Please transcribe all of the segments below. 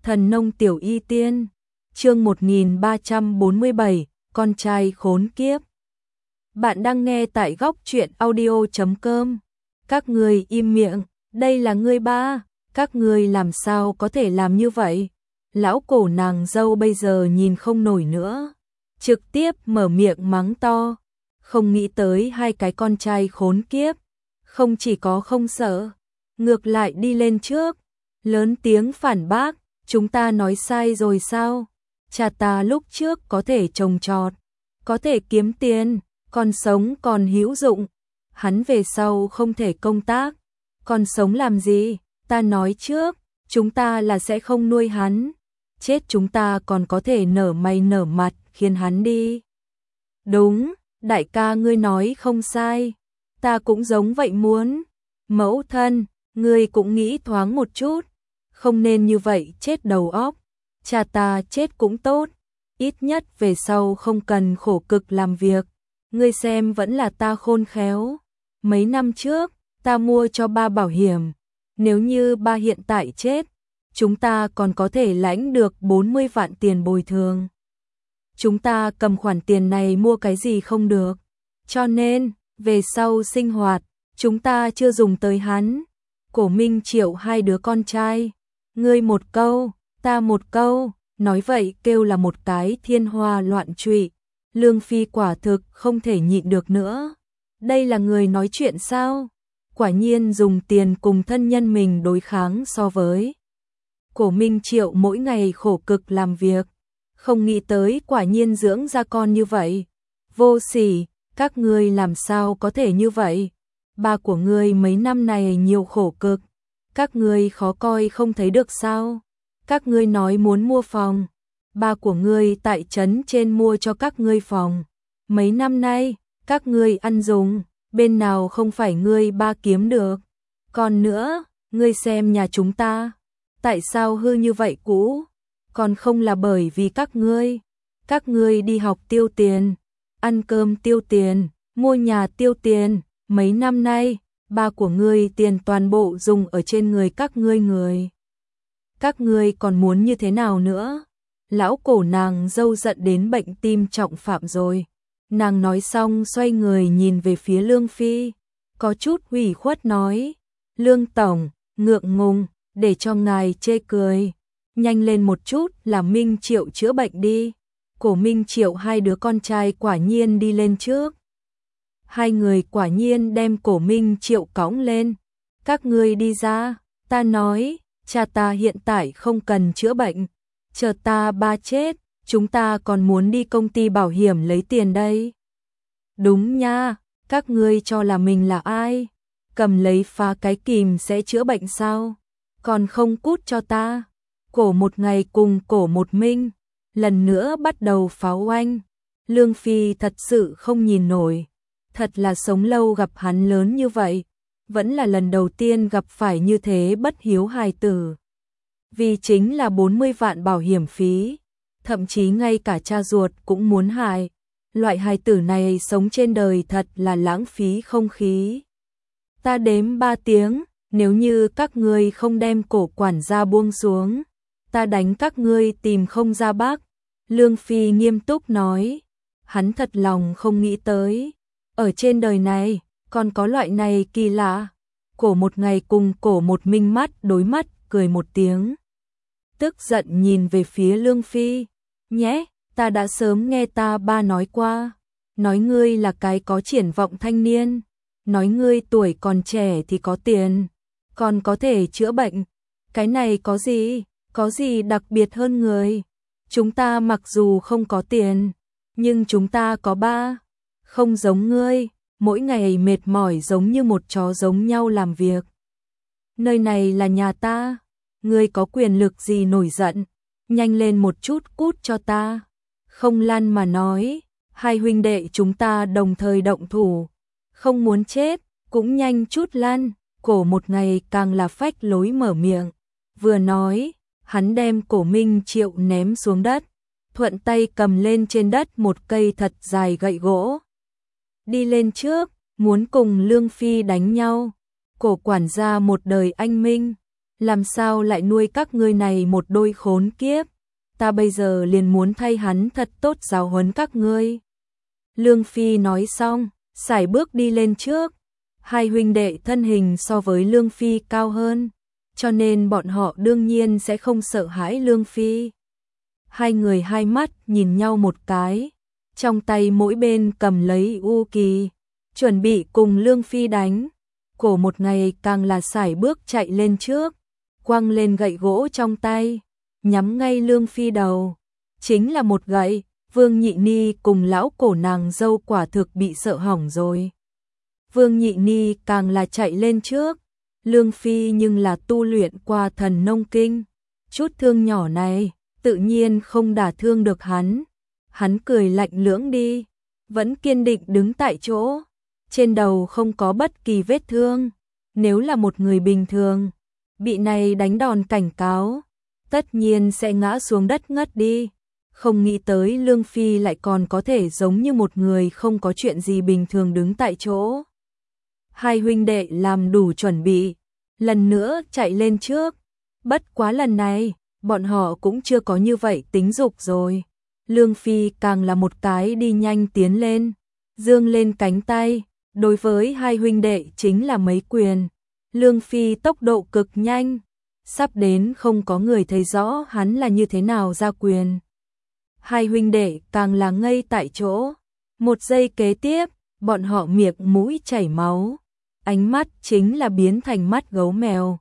Thần nông tiểu y tiên, chương 1347, con trai khốn kiếp. Bạn đang nghe tại góc truyện audio.com. Các người im miệng, đây là ngươi ba, các ngươi làm sao có thể làm như vậy? Lão cổ nàng dâu bây giờ nhìn không nổi nữa, trực tiếp mở miệng mắng to, không nghĩ tới hai cái con trai khốn kiếp, không chỉ có không sợ, ngược lại đi lên trước, lớn tiếng phản bác. Chúng ta nói sai rồi sao? Cha ta lúc trước có thể trồng trọt, có thể kiếm tiền, còn sống còn hữu dụng. Hắn về sau không thể công tác, còn sống làm gì? Ta nói trước, chúng ta là sẽ không nuôi hắn. Chết chúng ta còn có thể nở mày nở mặt khiến hắn đi. Đúng, đại ca ngươi nói không sai. Ta cũng giống vậy muốn. Mẫu thân, ngươi cũng nghĩ thoáng một chút. Không nên như vậy chết đầu óc. Cha ta chết cũng tốt, ít nhất về sau không cần khổ cực làm việc. Ngươi xem vẫn là ta khôn khéo. Mấy năm trước, ta mua cho ba bảo hiểm. Nếu như ba hiện tại chết, chúng ta còn có thể lãnh được 40 vạn tiền bồi thường. Chúng ta cầm khoản tiền này mua cái gì không được. Cho nên, về sau sinh hoạt, chúng ta chưa dùng tới hắn. Cổ Minh Triệu hai đứa con trai. Ngươi một câu, ta một câu, nói vậy kêu là một cái thiên hoa loạn trụy. Lương Phi quả thực không thể nhịn được nữa. Đây là người nói chuyện sao? Quả nhiên dùng tiền cùng thân nhân mình đối kháng so với. Cổ Minh Triệu mỗi ngày khổ cực làm việc, không nghĩ tới quả nhiên dưỡng ra con như vậy. Vô sỉ, các ngươi làm sao có thể như vậy? Ba của ngươi mấy năm này nhiều khổ cực. Các ngươi khó coi không thấy được sao? Các ngươi nói muốn mua phòng, ba của ngươi tại trấn trên mua cho các ngươi phòng. Mấy năm nay, các ngươi ăn dùng, bên nào không phải ngươi ba kiếm được. Còn nữa, ngươi xem nhà chúng ta, tại sao hư như vậy cũ? Còn không là bởi vì các ngươi đi học tiêu tiền, ăn cơm tiêu tiền, mua nhà tiêu tiền. Mấy năm nay, ba của ngươi tiền toàn bộ dùng ở trên người các ngươi. Các ngươi còn muốn như thế nào nữa? Lão cổ nàng dâu giận đến bệnh tim trọng phạm rồi. Nàng nói xong xoay người nhìn về phía Lương Phi, có chút ủy khuất nói, Lương Tổng, ngượng ngùng, để cho ngài chê cười. Nhanh lên một chút làm Minh Triệu chữa bệnh đi. Cổ Minh Triệu hai đứa con trai quả nhiên đi lên trước. Hai người quả nhiên đem Cổ Minh Triệu cõng lên. Các ngươi đi ra, ta nói, cha ta hiện tại không cần chữa bệnh. Chờ ta ba chết, chúng ta còn muốn đi công ty bảo hiểm lấy tiền đây. Đúng nha, các ngươi cho là mình là ai? Cầm lấy phá cái kìm sẽ chữa bệnh sao? Còn không cút cho ta. Cổ một ngày cùng Cổ một minh, lần nữa bắt đầu pháo oanh. Lương Phi thật sự không nhìn nổi. Thật là sống lâu gặp hắn lớn như vậy, vẫn là lần đầu tiên gặp phải như thế bất hiếu hài tử. Vì chính là 40 vạn bảo hiểm phí, thậm chí ngay cả cha ruột cũng muốn hại. Loại hài tử này sống trên đời thật là lãng phí không khí. Ta đếm 3 tiếng, nếu như các ngươi không đem Cổ quản gia buông xuống, ta đánh các ngươi tìm không ra bác. Lương Phi nghiêm túc nói, hắn thật lòng không nghĩ tới. Ở trên đời này, còn có loại này kỳ lạ. Cổ một ngày cùng Cổ một minh mắt đối mắt, cười một tiếng. Tức giận nhìn về phía Lương Phi. Nhé, ta đã sớm nghe ta ba nói qua. Nói ngươi là cái có triển vọng thanh niên. Nói ngươi tuổi còn trẻ thì có tiền, còn có thể chữa bệnh. Cái này có gì đặc biệt hơn người. Chúng ta mặc dù không có tiền, nhưng chúng ta có ba. Không giống ngươi, mỗi ngày mệt mỏi giống như một chó giống nhau làm việc. Nơi này là nhà ta, ngươi có quyền lực gì nổi giận, nhanh lên một chút cút cho ta. Không lăn mà nói, hai huynh đệ chúng ta đồng thời động thủ, không muốn chết, cũng nhanh chút lăn. Cổ một ngày càng là phách lối mở miệng, vừa nói, hắn đem Cổ Minh Triệu ném xuống đất, thuận tay cầm lên trên đất một cây thật dài gậy gỗ. Đi lên trước, muốn cùng Lương Phi đánh nhau. Cổ quản gia một đời anh minh, làm sao lại nuôi các ngươi này một đôi khốn kiếp, ta bây giờ liền muốn thay hắn thật tốt giáo huấn các ngươi. Lương Phi nói xong, sải bước đi lên trước, hai huynh đệ thân hình so với Lương Phi cao hơn, cho nên bọn họ đương nhiên sẽ không sợ hãi Lương Phi. Hai người hai mắt nhìn nhau một cái, trong tay mỗi bên cầm lấy u kỳ, chuẩn bị cùng Lương Phi đánh. Cổ một ngày càng là sải bước chạy lên trước, quăng lên gậy gỗ trong tay, nhắm ngay Lương Phi đầu. Chính là một gậy, Vương Nhị Ni cùng lão cổ nàng dâu quả thực bị sợ hỏng rồi. Vương Nhị Ni càng là chạy lên trước, Lương Phi nhưng là tu luyện qua thần nông kinh, chút thương nhỏ này tự nhiên không đả thương được hắn. Hắn cười lạnh lưỡng đi, vẫn kiên định đứng tại chỗ, trên đầu không có bất kỳ vết thương. Nếu là một người bình thường, bị này đánh đòn cảnh cáo, tất nhiên sẽ ngã xuống đất ngất đi. Không nghĩ tới Lương Phi lại còn có thể giống như một người không có chuyện gì bình thường đứng tại chỗ. Hai huynh đệ làm đủ chuẩn bị, lần nữa chạy lên trước. Bất quá lần này, bọn họ cũng chưa có như vậy tính dục rồi. Lương Phi càng là một cái đi nhanh tiến lên, giương lên cánh tay, đối với hai huynh đệ chính là mấy quyền. Lương Phi tốc độ cực nhanh, sắp đến không có người thấy rõ hắn là như thế nào ra quyền. Hai huynh đệ càng là ngây tại chỗ, một giây kế tiếp, bọn họ miệng mũi chảy máu, ánh mắt chính là biến thành mắt gấu mèo.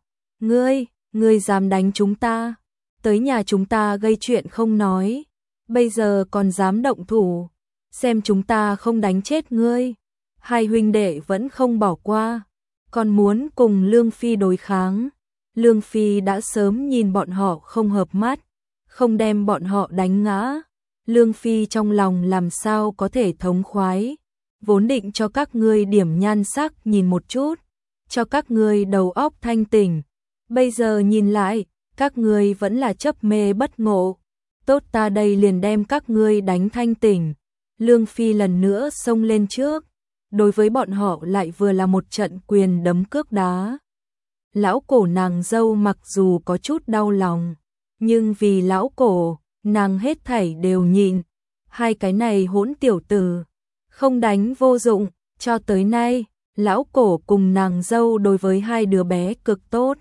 Ngươi dám đánh chúng ta, tới nhà chúng ta gây chuyện không nói, bây giờ còn dám động thủ, xem chúng ta không đánh chết ngươi. Hai huynh đệ vẫn không bỏ qua, còn muốn cùng Lương Phi đối kháng. Lương Phi đã sớm nhìn bọn họ không hợp mắt, không đem bọn họ đánh ngã. Lương Phi trong lòng làm sao có thể thống khoái, vốn định cho các ngươi điểm nhan sắc nhìn một chút, cho các ngươi đầu óc thanh tỉnh. Bây giờ nhìn lại, các ngươi vẫn là chấp mê bất ngộ. Tốt, ta đây liền đem các ngươi đánh thanh tỉnh. Lương Phi lần nữa xông lên trước, đối với bọn họ lại vừa là một trận quyền đấm cước đá. Lão cổ nàng dâu mặc dù có chút đau lòng, nhưng vì lão cổ, nàng hết thảy đều nhịn. Hai cái này hỗn tiểu tử, không đánh vô dụng, cho tới nay, lão cổ cùng nàng dâu đối với hai đứa bé cực tốt.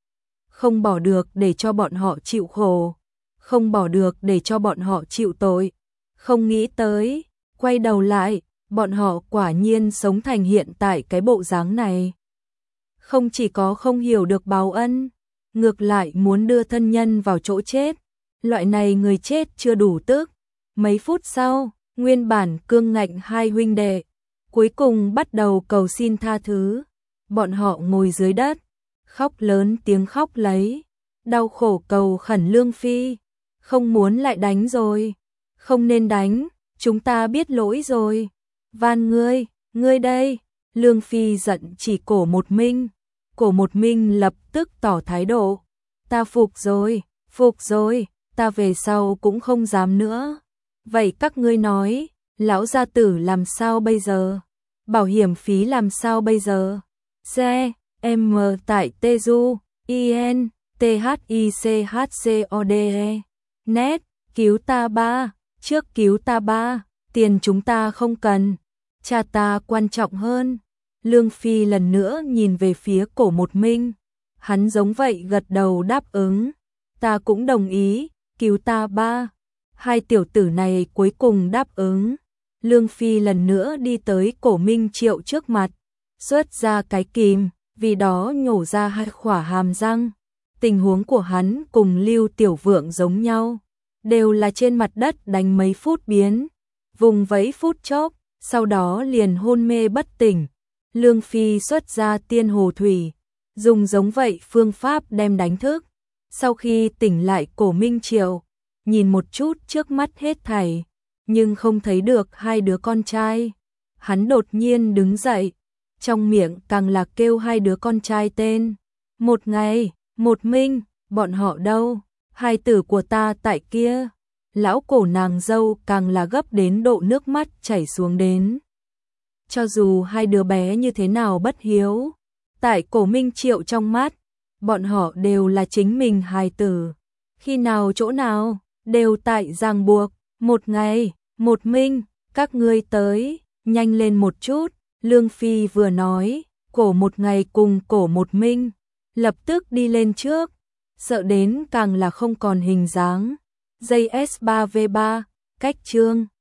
Không bỏ được để cho bọn họ chịu khổ, không bỏ được để cho bọn họ chịu tội. Không nghĩ tới, quay đầu lại, bọn họ quả nhiên sống thành hiện tại cái bộ dáng này. Không chỉ có không hiểu được báo ân, ngược lại muốn đưa thân nhân vào chỗ chết. Loại này người chết chưa đủ tức. Mấy phút sau, nguyên bản cương ngạnh hai huynh đệ, cuối cùng bắt đầu cầu xin tha thứ. Bọn họ ngồi dưới đất, khóc lớn tiếng khóc lấy, đau khổ cầu khẩn Lương Phi. Không muốn lại đánh rồi, không nên đánh, chúng ta biết lỗi rồi. Van ngươi đây. Lương Phi giận chỉ Cổ Một Minh. Cổ Một Minh lập tức tỏ thái độ. Ta phục rồi, ta về sau cũng không dám nữa. Vậy các ngươi nói, lão gia tử làm sao bây giờ? Bảo hiểm phí làm sao bây giờ? Xe, M tại Teju, IN, THICHCODE. Net, cứu ta ba, trước cứu ta ba, tiền chúng ta không cần, cha ta quan trọng hơn. Lương Phi lần nữa nhìn về phía Cổ Một Minh, hắn giống vậy gật đầu đáp ứng, ta cũng đồng ý, cứu ta ba. Hai tiểu tử này cuối cùng đáp ứng. Lương Phi lần nữa đi tới Cổ Minh Triệu trước mặt, xuất ra cái kìm, vì đó nhổ ra hai khỏa hàm răng. Tình huống của hắn cùng Lưu Tiểu Vượng giống nhau, đều là trên mặt đất đánh mấy phút biến, vùng vẫy phút chốc, sau đó liền hôn mê bất tỉnh. Lương Phi xuất ra tiên hồ thủy, dùng giống vậy phương pháp đem đánh thức. Sau khi tỉnh lại Cổ Minh Triệu, nhìn một chút trước mắt hết thảy, nhưng không thấy được hai đứa con trai. Hắn đột nhiên đứng dậy, trong miệng càng là kêu hai đứa con trai tên. Một ngày, Một Minh, bọn họ đâu? Hai tử của ta tại kia. Lão cổ nàng dâu càng là gấp đến độ nước mắt chảy xuống đến. Cho dù hai đứa bé như thế nào bất hiếu, tại Cổ Minh Triệu trong mắt, bọn họ đều là chính mình hài tử. Khi nào chỗ nào, đều tại ràng buộc, một ngày, một minh, các ngươi tới, nhanh lên một chút, Lương Phi vừa nói, cổ một ngày cùng cổ một minh, lập tức đi lên trước, sợ đến càng là không còn hình dáng. Dây S3V3, cách chương